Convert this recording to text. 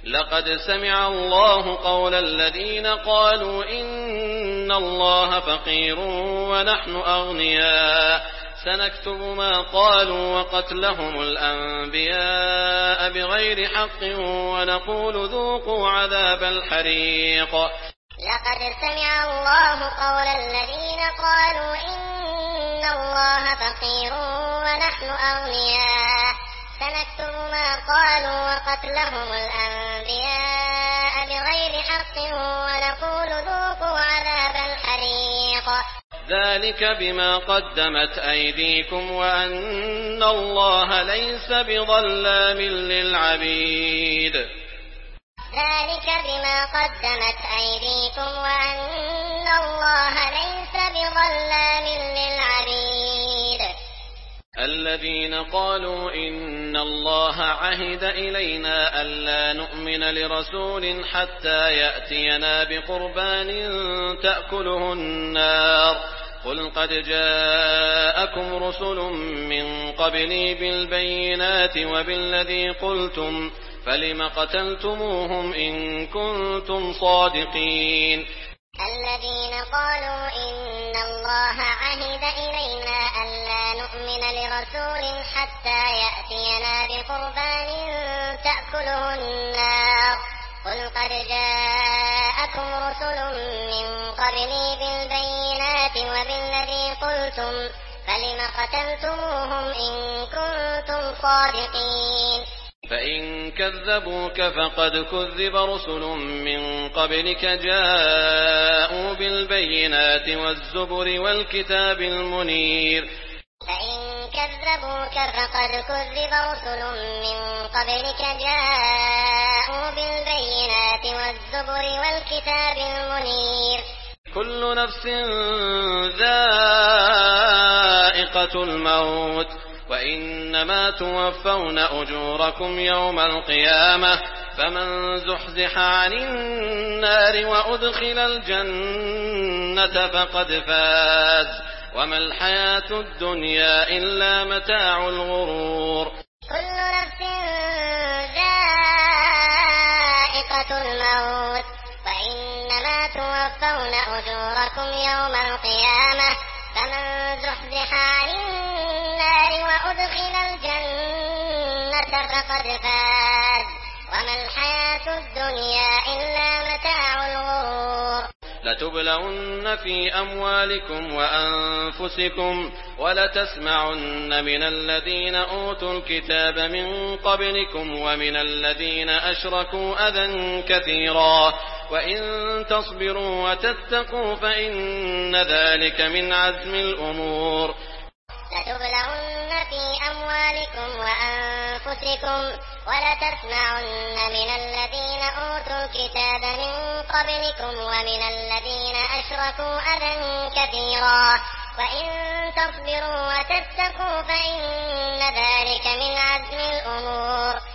لقد سمع الله قول الذين قالوا إن الله فقير ونحن أغنياء سنكتب ما قالوا وقتلهم الأنبياء بغير حق ونقول ذوقوا عذاب الحريق. لقد سمع الله قول الذين قالوا إن الله فقير ونحن أغنياء سنكتب ما قالوا وقتلهم الأنبياء بغير حق ونقول ذوقوا عذاب الحريق. ذلك بما قدمت أيديكم وأن الله ليس بظلام للعبيد. ذلك بما قدمت أيديكم وأن الله ليس بظلام للعبيد. الذين قالوا إن الله عهد إلينا ألا نؤمن لرسول حتى يأتينا بقربان تأكله النار قل قد جاءكم رسل من قبلي بالبينات وبالذي قلتم فلم قتلتموهم إن كنتم صادقين. الذين قالوا إن الله عهد إلينا ألا نؤمن لرسول حتى يأتينا بقربان تأكله النار قل قد جاءكم رسل من قبلي بالبينات وبالذي قلتم فلم قتلتموهم إن كنتم صادقين. فإن كذبوك فقد كذب رسل من قبلك جاءوا بالبينات والزبر والكتاب المنير. فإن كذبوك فقد كذب رسل من قبلك جاءوا بالبينات والزبر والكتاب المنير. كل نفس ذائقة الموت وإنما توفون أجوركم يوم القيامة فمن زحزح عن النار وأدخل الجنة فقد فاز وما الحياة الدنيا إلا متاع الغرور. كل نفس ذائقة الموت وإنما توفون أجوركم يوم القيامة فمن زحزح عن النار وأدخل الجنة فقد فاز وما الحياة الدنيا إلا متاع الغرور. لتبلون في أموالكم وأنفسكم ولتسمعن من الذين أوتوا الكتاب من قبلكم ومن الذين أشركوا أذى كثيرا وإن تصبروا وتتقوا فإن ذلك من عزم الأمور. لتبلون في أموالكم وأنفسكم ولتسمعن من الذين أوتوا الكتاب من قبلكم ومن الذين أشركوا أذى كثيرا وإن تصبروا وتتقوا فإن ذلك من عزم الأمور.